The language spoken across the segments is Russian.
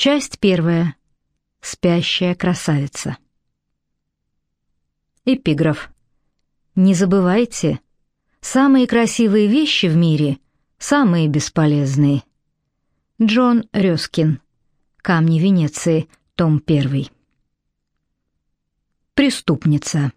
Часть первая. Спящая красавица. Эпиграф. Не забывайте, самые красивые вещи в мире — самые бесполезные. Джон Рёскин. Камни Венеции. Том 1. Преступница.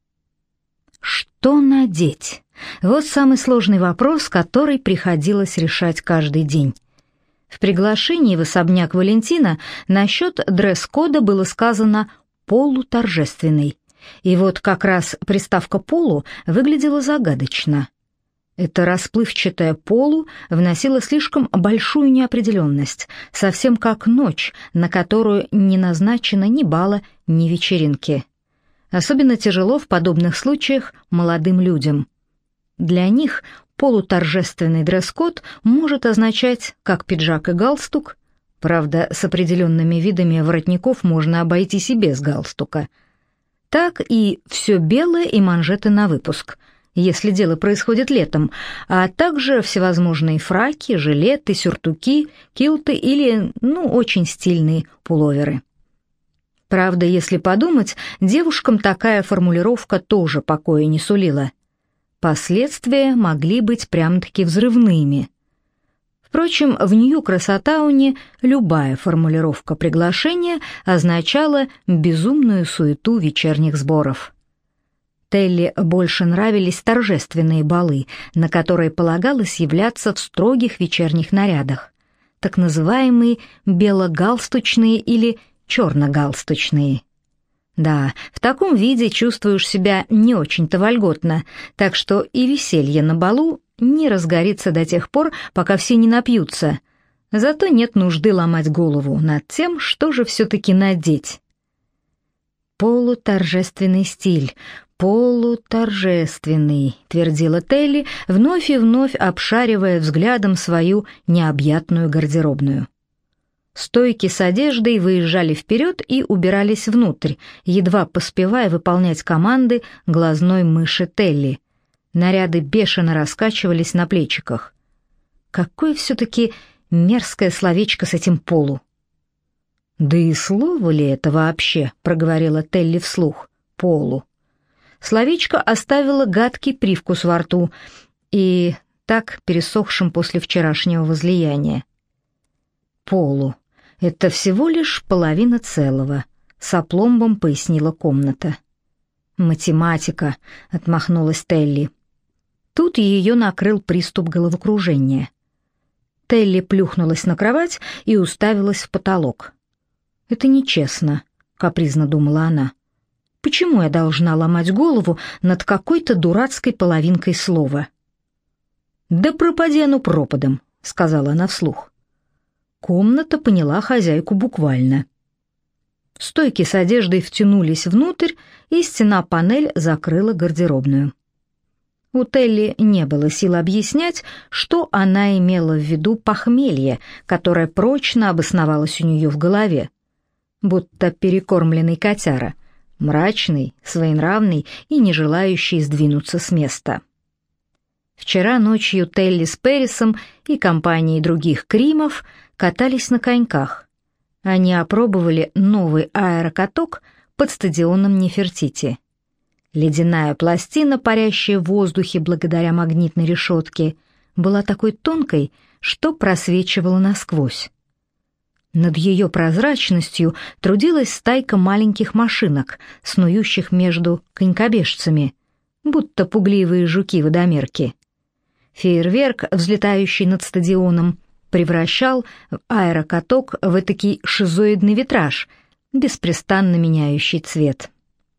Что надеть? Вот самый сложный вопрос, который приходилось решать каждый день. В приглашении в особняк Валентина насчет дресс-кода было сказано «полуторжественный». И вот как раз приставка «полу» выглядела загадочно. Это расплывчатое «полу» вносило слишком большую неопределенность, совсем как ночь, на которую не назначено ни бала, ни вечеринки. Особенно тяжело в подобных случаях молодым людям. Для них полуторжественный дресс-код может означать как пиджак и галстук, правда, с определенными видами воротников можно обойтись и без галстука, так и все белое и манжеты на выпуск, если дело происходит летом, а также всевозможные фраки, жилеты, сюртуки, килты или, очень стильные пуловеры. Правда, если подумать, девушкам такая формулировка тоже покоя не сулила. Последствия могли быть прям-таки взрывными. Впрочем, в Нью-Красотауне любая формулировка приглашения означала безумную суету вечерних сборов. Телли больше нравились торжественные балы, на которые полагалось являться в строгих вечерних нарядах, так называемые белогалстучные или черногалстучные. Да, в таком виде чувствуешь себя не очень-то вольготно, так что и веселье на балу не разгорится до тех пор, пока все не напьются. Зато нет нужды ломать голову над тем, что же все-таки надеть. «Полуторжественный стиль, полуторжественный», — твердила Телли, вновь и вновь обшаривая взглядом свою необъятную гардеробную. Стойки с одеждой выезжали вперед и убирались внутрь, едва поспевая выполнять команды глазной мыши Телли. Наряды бешено раскачивались на плечиках. Какое все-таки мерзкое словечко с этим «полу». «Да и слово ли это вообще?» — проговорила Телли вслух. «Полу». Словечко оставило гадкий привкус во рту и так пересохшим после вчерашнего возлияния. «Полу. Это всего лишь половина целого», — с опломбом пояснила комната. «Математика», — отмахнулась Телли. Тут ее накрыл приступ головокружения. Телли плюхнулась на кровать и уставилась в потолок. «Это нечестно», — капризно думала она. «Почему я должна ломать голову над какой-то дурацкой половинкой слова?» «Да пропади оно пропадом», — сказала она вслух. Комната поняла хозяйку буквально. Стойки с одеждой втянулись внутрь, и стена-панель закрыла гардеробную. У Телли не было сил объяснять, что она имела в виду похмелье, которое прочно обосновалось у нее в голове, будто перекормленный котяра, мрачный, своенравный и не желающий сдвинуться с места. Вчера ночью Телли с Пэрисом и компанией других кримов катались на коньках. Они опробовали новый аэрокаток под стадионом Нефертити. Ледяная пластина, парящая в воздухе благодаря магнитной решетке, была такой тонкой, что просвечивала насквозь. Над ее прозрачностью трудилась стайка маленьких машинок, снующих между конькобежцами, будто пугливые жуки-водомерки. Фейерверк, взлетающий над стадионом, превращал аэрокаток в этакий шизоидный витраж, беспрестанно меняющий цвет.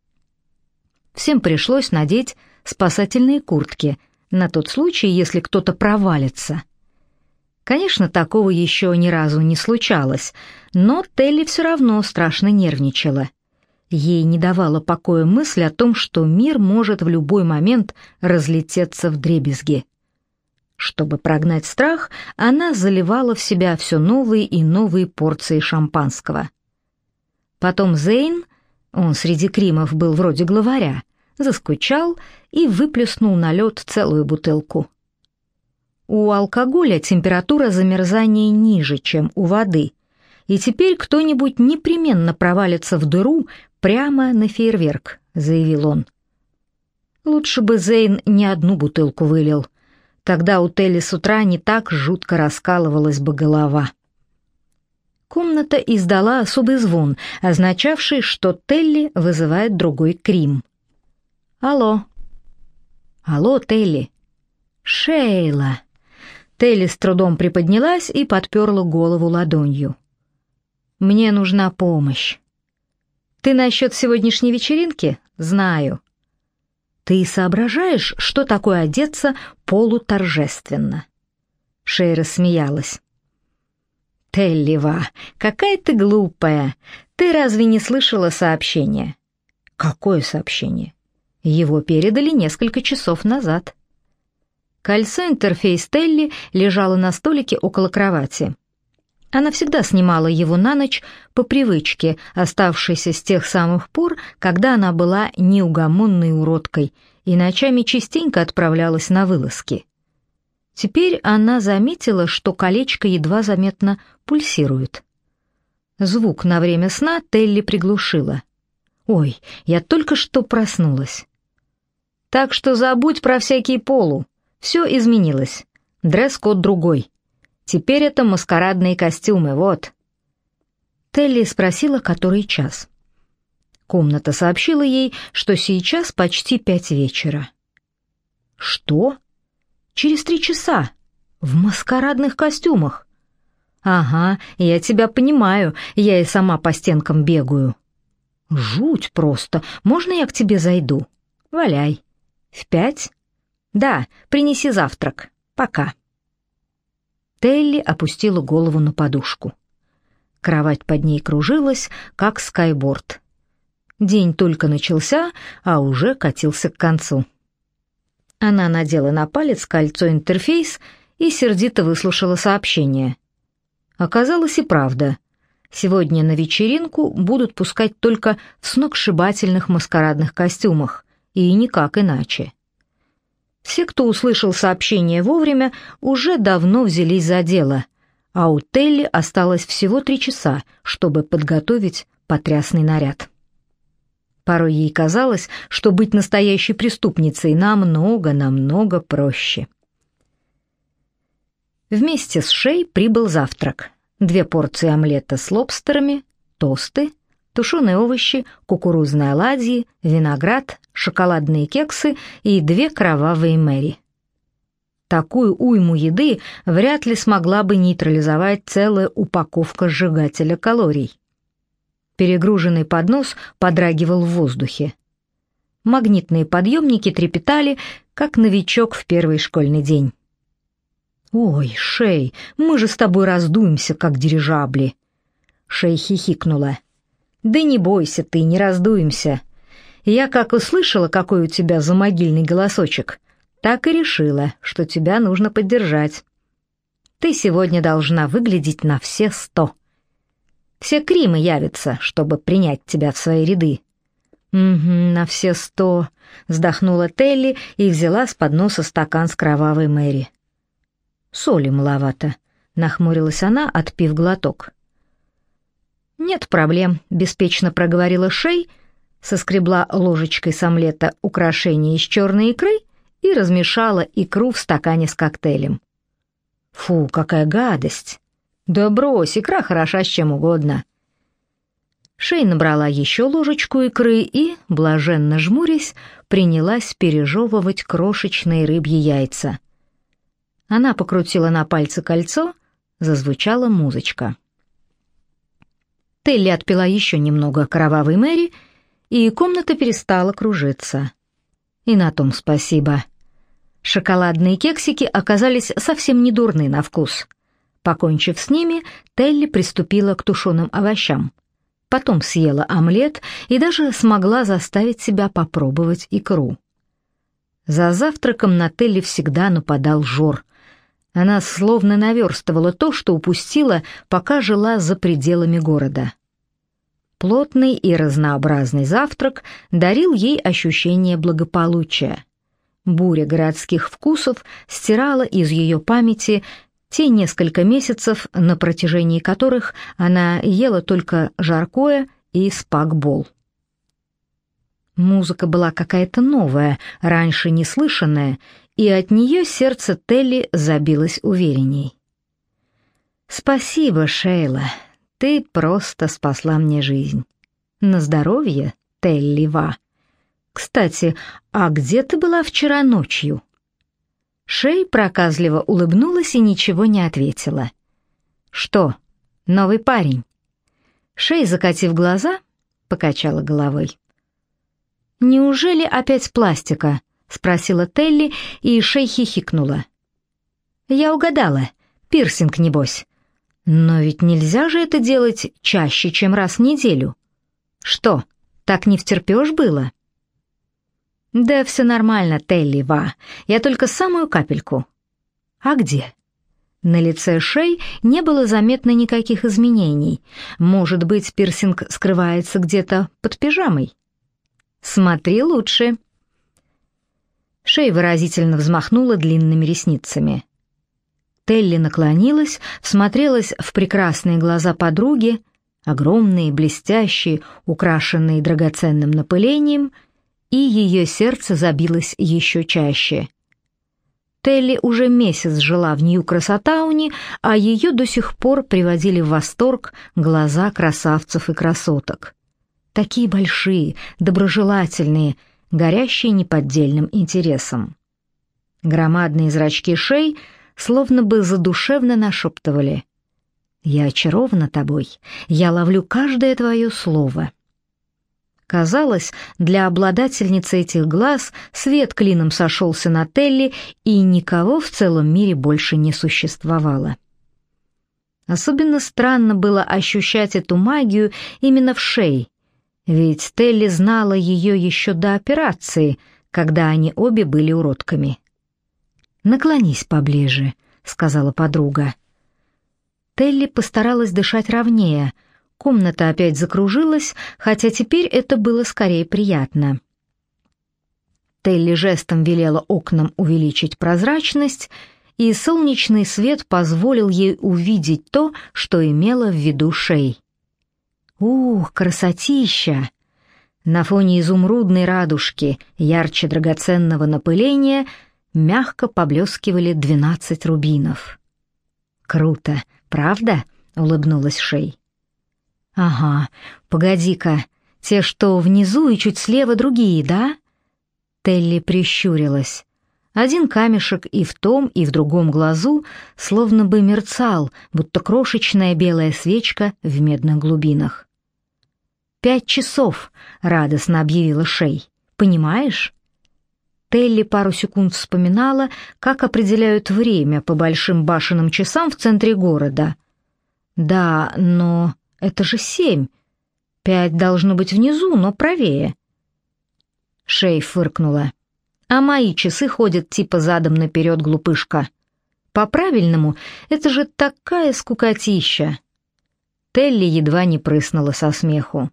Всем пришлось надеть спасательные куртки на тот случай, если кто-то провалится. Конечно, такого еще ни разу не случалось, но Телли все равно страшно нервничала. Ей не давала покоя мысль о том, что мир может в любой момент разлететься вдребезги. Чтобы прогнать страх, она заливала в себя все новые и новые порции шампанского. Потом Зейн, он среди кримов был вроде главаря, заскучал и выплеснул на лед целую бутылку. У алкоголя температура замерзания ниже, чем у воды, и теперь кто-нибудь непременно провалится в дыру прямо на фейерверк», — заявил он. Лучше бы Зейн не одну бутылку вылил. Тогда у Телли с утра не так жутко раскалывалась бы голова. Комната издала особый звон, означавший, что Телли вызывает другой Крим. «Алло». «Алло, Телли». «Шейла». Телли с трудом приподнялась и подперла голову ладонью. «Мне нужна помощь». «Ты насчет сегодняшней вечеринки?» «Знаю». «Ты соображаешь, что такое одеться полуторжественно?» Шей рассмеялась. «Теллива, какая ты глупая! Ты разве не слышала сообщение?» «Какое сообщение?» «Его передали несколько часов назад». Кольцо-интерфейс Телли лежало на столике около кровати. Она всегда снимала его на ночь по привычке, оставшейся с тех самых пор, когда она была неугомонной уродкой и ночами частенько отправлялась на вылазки. Теперь она заметила, что колечко едва заметно пульсирует. Звук на время сна Телли приглушила. «Ой, я только что проснулась». «Так что забудь про всякие полу. Все изменилось. Дресс-код другой. Теперь это маскарадные костюмы, вот». Телли спросила, который час. Комната сообщила ей, что сейчас почти 5 вечера. «Что? Через 3 часа? В маскарадных костюмах?» «Ага, я тебя понимаю, я и сама по стенкам бегаю». «Жуть просто. Можно я к тебе зайду?» «Валяй». «В 5?» «Да, принеси завтрак. Пока». Телли опустила голову на подушку. Кровать под ней кружилась, как скайборд. День только начался, а уже катился к концу. Она надела на палец кольцо-интерфейс и сердито выслушала сообщение. Оказалось и правда. Сегодня на вечеринку будут пускать только в сногсшибательных маскарадных костюмах, и никак иначе. Все, кто услышал сообщение вовремя, уже давно взялись за дело, а у Телли осталось всего 3 часа, чтобы подготовить потрясный наряд. Порой ей казалось, что быть настоящей преступницей намного проще. Вместе с Шей прибыл завтрак. 2 порции омлета с лобстерами, тосты, тушеные овощи, кукурузные оладьи, виноград, шоколадные кексы и 2 кровавые Мэри. Такую уйму еды вряд ли смогла бы нейтрализовать целая упаковка сжигателя калорий. Перегруженный поднос подрагивал в воздухе. Магнитные подъемники трепетали, как новичок в первый школьный день. «Ой, Шей, мы же с тобой раздуемся, как дирижабли!» Шей хихикнула. «Да не бойся ты, не раздуемся. Я как услышала, какой у тебя замогильный голосочек, так и решила, что тебя нужно поддержать. Ты сегодня должна выглядеть на все 100. Все Кримы явятся, чтобы принять тебя в свои ряды». «Угу, на все 100», — вздохнула Телли и взяла с подноса стакан с кровавой Мэри. «Соли маловато», — нахмурилась она, отпив глоток. «Нет проблем», — беспечно проговорила Шей, соскребла ложечкой с омлета украшение из черной икры и размешала икру в стакане с коктейлем. «Фу, какая гадость!» «Да брось, икра хороша с чем угодно». Шей набрала еще ложечку икры и, блаженно жмурясь, принялась пережевывать крошечные рыбьи яйца. Она покрутила на пальце кольцо, зазвучала музычка. Телли отпила еще немного кровавой Мэри, и комната перестала кружиться. И на том спасибо. Шоколадные кексики оказались совсем не дурны на вкус. Покончив с ними, Телли приступила к тушеным овощам. Потом съела омлет и даже смогла заставить себя попробовать икру. За завтраком на Телли всегда нападал жор. Она словно наверстывала то, что упустила, пока жила за пределами города. Плотный и разнообразный завтрак дарил ей ощущение благополучия. Буря городских вкусов стирала из ее памяти Те несколько месяцев, на протяжении которых она ела только жаркое и спагбол. Музыка была какая-то новая, раньше не слышанная, и от нее сердце Телли забилось уверенней. «Спасибо, Шейла, ты просто спасла мне жизнь. На здоровье, Телли Ва. Кстати, а где ты была вчера ночью?» Шей проказливо улыбнулась и ничего не ответила. «Что, новый парень?» Шей, закатив глаза, покачала головой. «Неужели опять пластика?» — спросила Телли, и Шей хихикнула. «Я угадала. Пирсинг, небось. Но ведь нельзя же это делать чаще, чем раз в неделю. Что, так не втерпёшь было?» «Да все нормально, Телли Ва. Я только самую капельку». «А где?» На лице Шей не было заметно никаких изменений. Может быть, пирсинг скрывается где-то под пижамой? «Смотри лучше». Шей выразительно взмахнула длинными ресницами. Телли наклонилась, всмотрелась в прекрасные глаза подруги, огромные, блестящие, украшенные драгоценным напылением, и ее сердце забилось еще чаще. Телли уже месяц жила в Нью-Красотауне, а ее до сих пор приводили в восторг глаза красавцев и красоток. Такие большие, доброжелательные, горящие неподдельным интересом. Громадные зрачки Шей словно бы задушевно нашептывали: «Я очарована тобой, я ловлю каждое твое слово». Казалось, для обладательницы этих глаз свет клином сошелся на Телли, и никого в целом мире больше не существовало. Особенно странно было ощущать эту магию именно в Шей, ведь Телли знала ее еще до операции, когда они обе были уродками. «Наклонись поближе», — сказала подруга. Телли постаралась дышать ровнее. Комната опять закружилась, хотя теперь это было скорее приятно. Телли жестом велела окнам увеличить прозрачность, и солнечный свет позволил ей увидеть то, что имела в виду Шей. Ух, красотища! На фоне изумрудной радужки, ярче драгоценного напыления, мягко поблескивали 12 рубинов. «Круто, правда?» — улыбнулась Шей. «Ага, погоди-ка, те, что внизу и чуть слева, другие, да?» Телли прищурилась. Один камешек и в том, и в другом глазу словно бы мерцал, будто крошечная белая свечка в медных глубинах. 5 часов», — радостно объявила Шей. «Понимаешь?» Телли пару секунд вспоминала, как определяют время по большим башенным часам в центре города. «Да, но это же 7. 5 должно быть внизу, но правее». Шей фыркнула. «А мои часы ходят типа задом наперед, глупышка. По-правильному, это же такая скукотища». Телли едва не прыснула со смеху.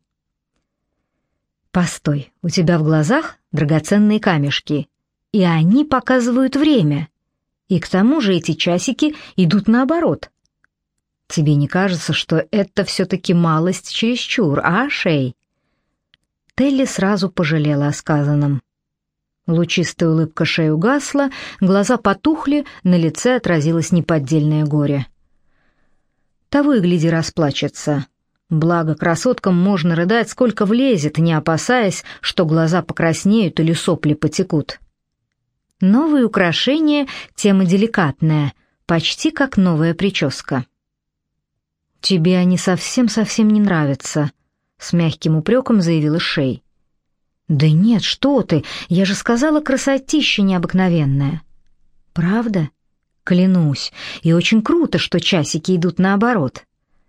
«Постой, у тебя в глазах драгоценные камешки, и они показывают время. И к тому же эти часики идут наоборот. Тебе не кажется, что это все-таки малость чересчур, а, Шей?» Телли сразу пожалела о сказанном. Лучистая улыбка Шей угасла, глаза потухли, на лице отразилось неподдельное горе. Того и гляди расплачется. Благо, красоткам можно рыдать, сколько влезет, не опасаясь, что глаза покраснеют или сопли потекут. Новые украшения — тема деликатная, почти как новая прическа. «Тебе они совсем-совсем не нравятся», — с мягким упреком заявила Шей. «Да нет, что ты, я же сказала, красотища необыкновенная». «Правда? Клянусь, и очень круто, что часики идут наоборот».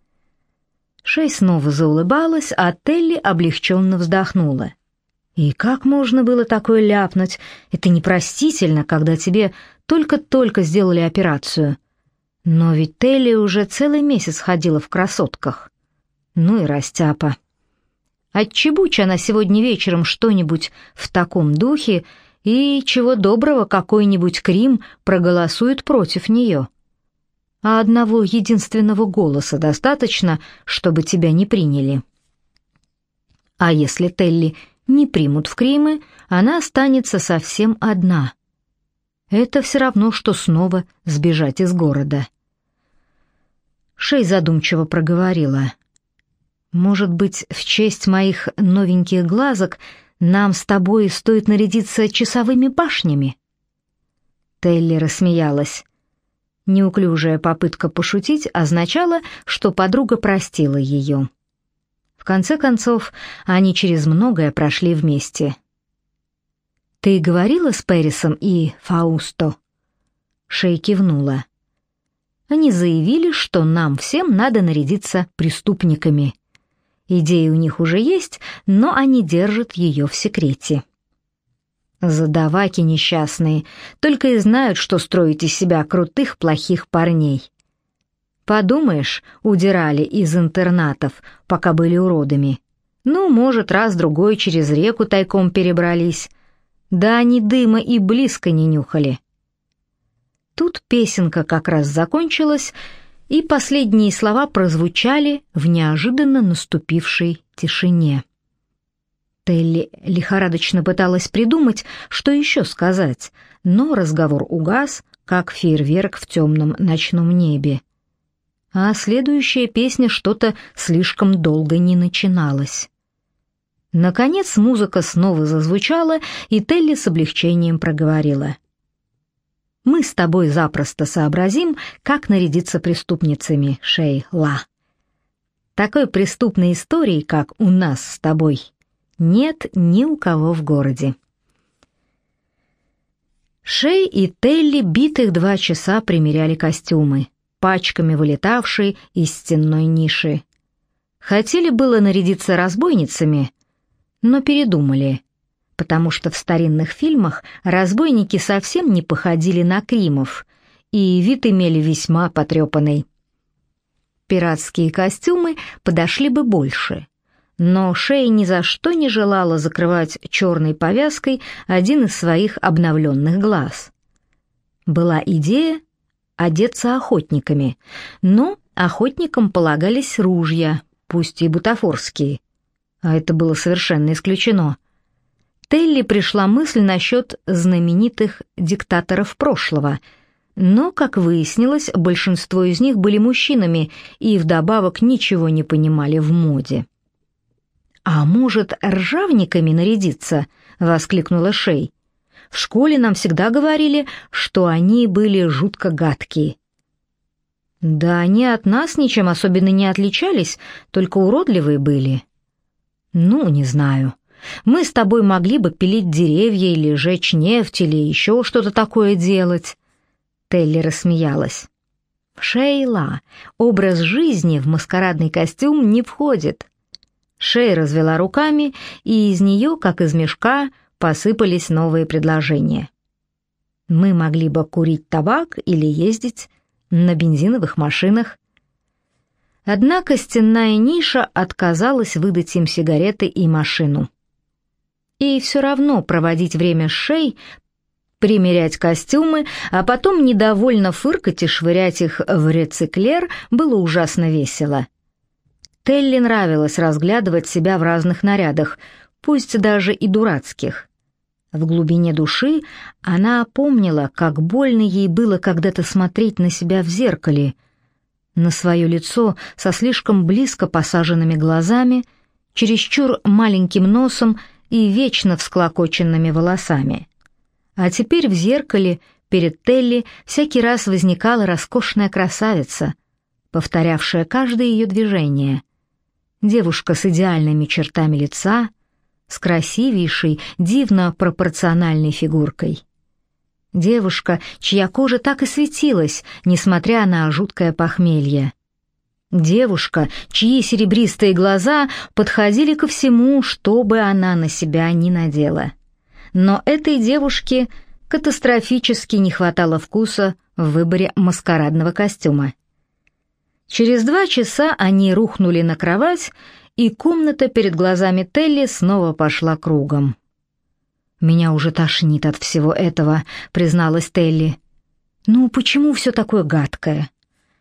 Шей снова заулыбалась, а Телли облегченно вздохнула. «И как можно было такое ляпнуть? Это непростительно, когда тебе только-только сделали операцию. Но ведь Телли уже целый месяц ходила в красотках. Ну и растяпа. Отчебучь она сегодня вечером что-нибудь в таком духе, и чего доброго какой-нибудь Крим проголосует против нее. а одного единственного голоса достаточно, чтобы тебя не приняли. А если Телли не примут в Кримы, она останется совсем одна. Это все равно, что снова сбежать из города. Шей задумчиво проговорила: «Может быть, в честь моих новеньких глазок нам с тобой стоит нарядиться часовыми башнями?» Телли рассмеялась. Неуклюжая попытка пошутить означала, что подруга простила ее. В конце концов, они через многое прошли вместе. «Ты говорила с Пэрисом и Фаусто?» Шей кивнула. «Они заявили, что нам всем надо нарядиться преступниками. Идея у них уже есть, но они держат ее в секрете». Задаваки несчастные, только и знают, что строить из себя крутых, плохих парней. Подумаешь, удирали из интернатов, пока были уродами. Ну, может, раз-другой через реку тайком перебрались. Да они дыма и близко не нюхали. Тут песенка как раз закончилась, и последние слова прозвучали в неожиданно наступившей тишине. Телли лихорадочно пыталась придумать, что еще сказать, но разговор угас, как фейерверк в темном ночном небе. А следующая песня что-то слишком долго не начиналась. Наконец музыка снова зазвучала, и Телли с облегчением проговорила: «Мы с тобой запросто сообразим, как нарядиться преступницами, Шейла. Такой преступной истории, как у нас с тобой, нет ни у кого в городе». Шей и Телли битых 2 часа примеряли костюмы, пачками вылетавшие из стенной ниши. Хотели было нарядиться разбойницами, но передумали, потому что в старинных фильмах разбойники совсем не походили на кримов, и вид имели весьма потрепанный. Пиратские костюмы подошли бы больше, но Шей ни за что не желала закрывать черной повязкой один из своих обновленных глаз. Была идея одеться охотниками, но охотникам полагались ружья, пусть и бутафорские, а это было совершенно исключено. Телли пришла мысль насчет знаменитых диктаторов прошлого, но, как выяснилось, большинство из них были мужчинами и вдобавок ничего не понимали в моде. «А может, ржавниками нарядиться?» — воскликнула Шей. «В школе нам всегда говорили, что они были жутко гадкие». «Да они от нас ничем особенно не отличались, только уродливые были». «Ну, не знаю. Мы с тобой могли бы пилить деревья или жечь нефть или еще что-то такое делать». Телли рассмеялась. «Шейла, образ жизни в маскарадный костюм не входит». Шей развела руками, и из нее, как из мешка, посыпались новые предложения. «Мы могли бы курить табак или ездить на бензиновых машинах». Однако стенная ниша отказалась выдать им сигареты и машину. И все равно проводить время с Шей, примерять костюмы, а потом недовольно фыркать и швырять их в рециклер было ужасно весело. Телли нравилось разглядывать себя в разных нарядах, пусть даже и дурацких. В глубине души она помнила, как больно ей было когда-то смотреть на себя в зеркале, на свое лицо со слишком близко посаженными глазами, чересчур маленьким носом и вечно всклокоченными волосами. А теперь в зеркале перед Телли всякий раз возникала роскошная красавица, повторявшая каждое ее движение. Девушка с идеальными чертами лица, с красивейшей, дивно пропорциональной фигуркой. Девушка, чья кожа так и светилась, несмотря на жуткое похмелье. Девушка, чьи серебристые глаза подходили ко всему, что бы она на себя ни надела. Но этой девушке катастрофически не хватало вкуса в выборе маскарадного костюма. Через 2 часа они рухнули на кровать, и комната перед глазами Телли снова пошла кругом. «Меня уже тошнит от всего этого», — призналась Телли. «Ну, почему все такое гадкое?»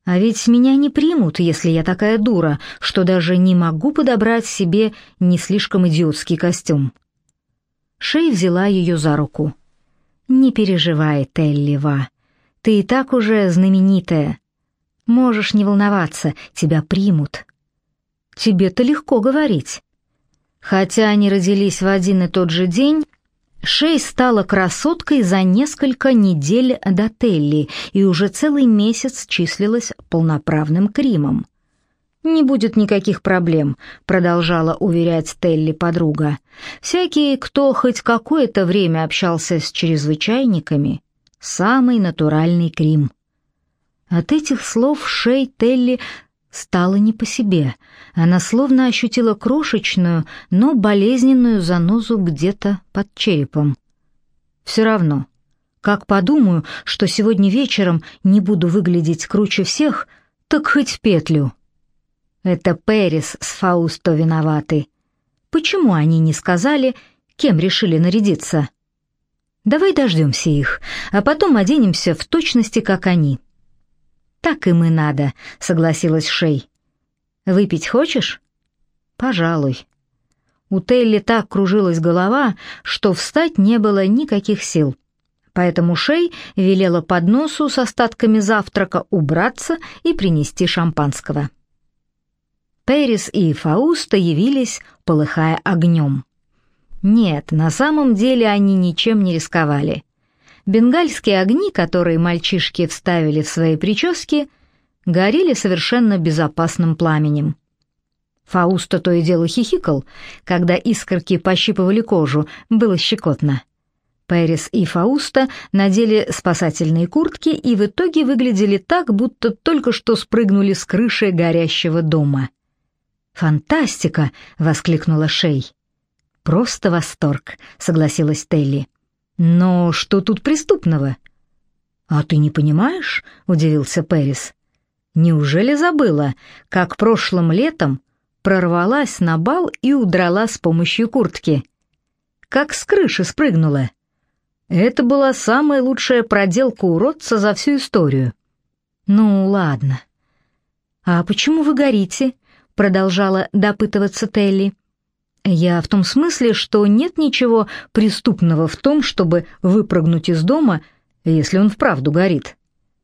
А ведь меня не примут, если я такая дура, что даже не могу подобрать себе не слишком идиотский костюм. Шей взяла ее за руку. «Не переживай, Телли-Ва, ты и так уже знаменитая. Можешь не волноваться, тебя примут». «Тебе-то легко говорить». Хотя они родились в один и тот же день, Шей стала красоткой за несколько недель до Телли и уже целый месяц числилась полноправным Кримом. «Не будет никаких проблем», — продолжала уверять Телли подруга. «Всякий, кто хоть какое-то время общался с чрезвычайниками, самый натуральный Крим». От этих слов Шей Телли стало не по себе. Она словно ощутила крошечную, но болезненную занозу где-то под черепом. «Все равно, как подумаю, что сегодня вечером не буду выглядеть круче всех, так хоть в петлю». Это Пэрис с Фаусто виноваты. Почему они не сказали, кем решили нарядиться? Давай дождемся их, а потом оденемся в точности, как они. Так им и надо, согласилась Шей. Выпить хочешь? Пожалуй. У Телли так кружилась голова, что встать не было никаких сил. Поэтому Шей велела подносу с остатками завтрака убраться и принести шампанского. Пэрис и Фаусто явились, полыхая огнем. Нет, на самом деле они ничем не рисковали. Бенгальские огни, которые мальчишки вставили в свои прически, горели совершенно безопасным пламенем. Фаусто то и дело хихикал, когда искорки пощипывали кожу, было щекотно. Пэрис и Фаусто надели спасательные куртки и в итоге выглядели так, будто только что спрыгнули с крыши горящего дома. «Фантастика!» — воскликнула Шей. «Просто восторг», — согласилась Телли. «Но что тут преступного?» «А ты не понимаешь?» — удивился Пэрис. «Неужели забыла, как прошлым летом прорвалась на бал и удрала с помощью куртки? Как с крыши спрыгнула? Это была самая лучшая проделка уродца за всю историю». «Ну, ладно». «А почему вы горите?» — продолжала допытываться Телли. «Я в том смысле, что нет ничего преступного в том, чтобы выпрыгнуть из дома, если он вправду горит».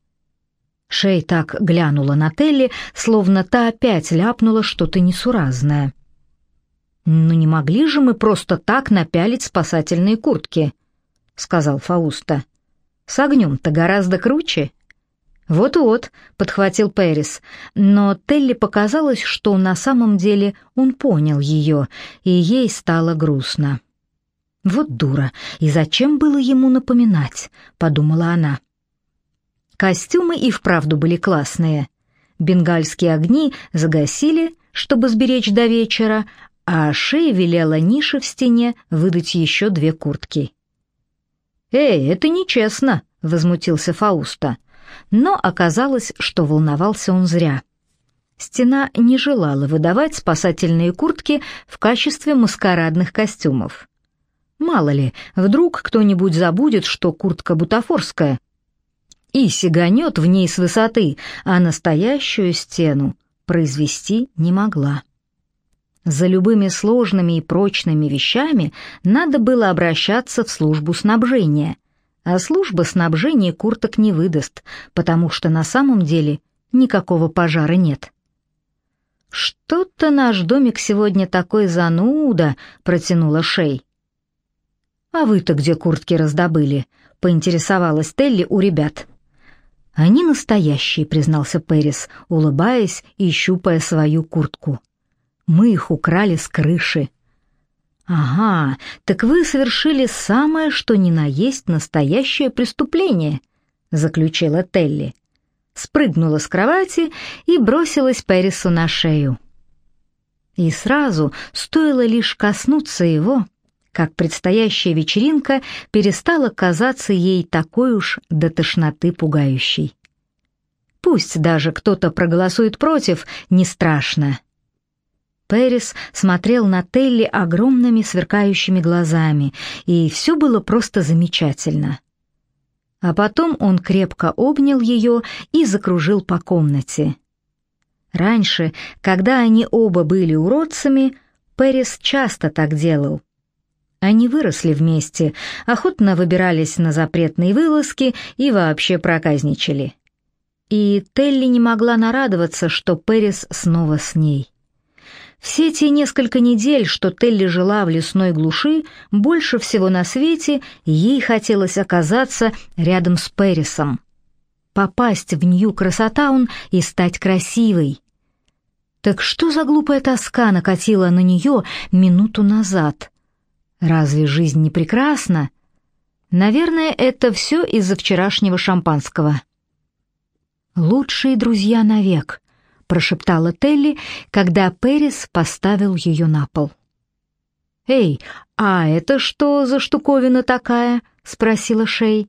Шей так глянула на Телли, словно та опять ляпнула что-то несуразное. «Ну не могли же мы просто так напялить спасательные куртки», — сказал Фаусто. «С огнем-то гораздо круче». «Вот-вот», — подхватил Пэрис, но Телли показалось, что на самом деле он понял ее, и ей стало грустно. «Вот дура, и зачем было ему напоминать?» — подумала она. Костюмы и вправду были классные. Бенгальские огни загасили, чтобы сберечь до вечера, а Шей велела нише в стене выдать еще 2 куртки. «Эй, это нечестно», — возмутился Фаусто. Но оказалось, что волновался он зря. Стена не желала выдавать спасательные куртки в качестве маскарадных костюмов. Мало ли, вдруг кто-нибудь забудет, что куртка бутафорская, и сиганет в ней с высоты, а настоящую стену произвести не могла. За любыми сложными и прочными вещами надо было обращаться в службу снабжения, а служба снабжения курток не выдаст, потому что на самом деле никакого пожара нет. «Что-то наш домик сегодня такой зануда», — протянула Шей. «А вы-то где куртки раздобыли?» — поинтересовалась Телли у ребят. «Они настоящие», — признался Пэрис, улыбаясь и щупая свою куртку. «Мы их украли с крыши». «Ага, так вы совершили самое, что ни на есть настоящее преступление», — заключила Телли. Спрыгнула с кровати и бросилась Пэрису на шею. И сразу, стоило лишь коснуться его, как предстоящая вечеринка перестала казаться ей такой уж до тошноты пугающей. Пусть даже кто-то проголосует против, не страшно. Пэрис смотрел на Телли огромными сверкающими глазами, и все было просто замечательно. А потом он крепко обнял ее и закружил по комнате. Раньше, когда они оба были уродцами, Пэрис часто так делал. Они выросли вместе, охотно выбирались на запретные вылазки и вообще проказничали. И Телли не могла нарадоваться, что Пэрис снова с ней. Все те несколько недель, что Телли жила в лесной глуши, больше всего на свете ей хотелось оказаться рядом с Пэрисом. Попасть в Нью-Красотаун и стать красивой. Так что за глупая тоска накатила на нее минуту назад? Разве жизнь не прекрасна? Наверное, это все из-за вчерашнего шампанского. «Лучшие друзья навек», — прошептала Телли, когда Пэрис поставил ее на пол. «Эй, а это что за штуковина такая?» — спросила Шей.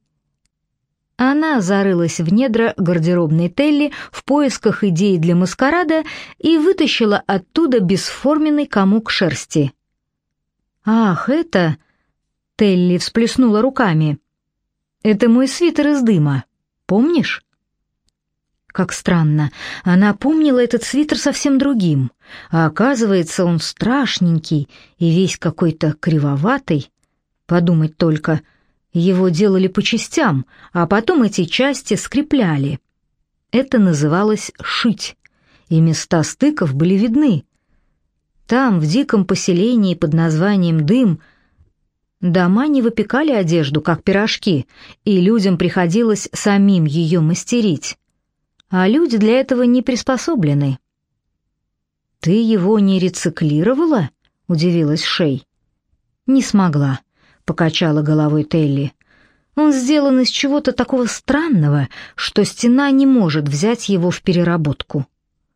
Она зарылась в недра гардеробной Телли в поисках идей для маскарада и вытащила оттуда бесформенный комок шерсти. «Ах, это...» — Телли всплеснула руками. «Это мой свитер из дыма. Помнишь?» Как странно, она помнила этот свитер совсем другим, а оказывается, он страшненький и весь какой-то кривоватый. Подумать только, его делали по частям, а потом эти части скрепляли. Это называлось «шить», и места стыков были видны. Там, в диком поселении под названием «Дым», дома не выпекали одежду, как пирожки, и людям приходилось самим ее мастерить. А люди для этого не приспособлены. «Ты его не рециклировала?» — удивилась Шей. «Не смогла», — покачала головой Телли. «Он сделан из чего-то такого странного, что стена не может взять его в переработку».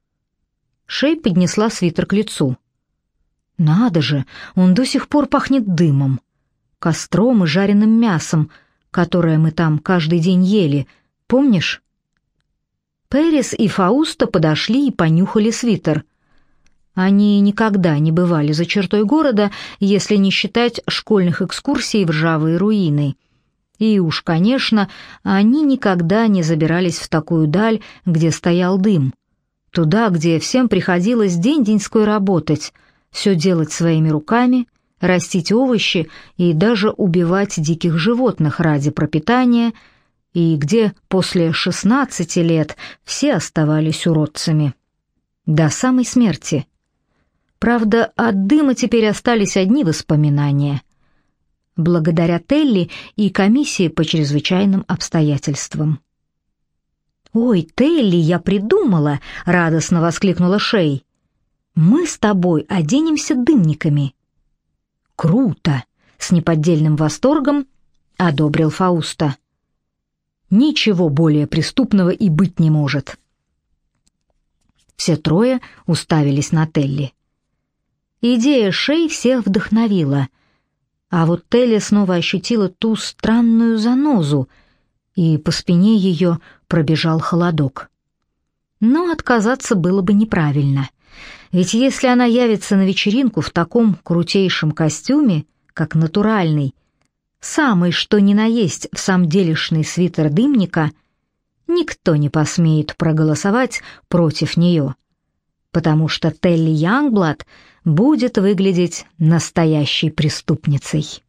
Шей поднесла свитер к лицу. «Надо же, он до сих пор пахнет дымом, костром и жареным мясом, которое мы там каждый день ели, помнишь?» Пэрис и Фауста подошли и понюхали свитер. Они никогда не бывали за чертой города, если не считать школьных экскурсий в ржавые руины. И уж, конечно, они никогда не забирались в такую даль, где стоял дым. Туда, где всем приходилось день-деньской работать, все делать своими руками, растить овощи и даже убивать диких животных ради пропитания, и где после 16 лет все оставались уродцами. До самой смерти. Правда, от дыма теперь остались одни воспоминания. Благодаря Телли и комиссии по чрезвычайным обстоятельствам. «Ой, Телли, я придумала!» — радостно воскликнула Шей. «Мы с тобой оденемся дымниками». «Круто!» — с неподдельным восторгом одобрил Фауста. «Ничего более преступного и быть не может». Все трое уставились на Телли. Идея Шей всех вдохновила, а вот Телли снова ощутила ту странную занозу, и по спине ее пробежал холодок. Но отказаться было бы неправильно, ведь если она явится на вечеринку в таком крутейшем костюме, как натуральный, самый что ни на есть в самом делешный свитер дымника, никто не посмеет проголосовать против нее, потому что Телли Янгблад будет выглядеть настоящей преступницей.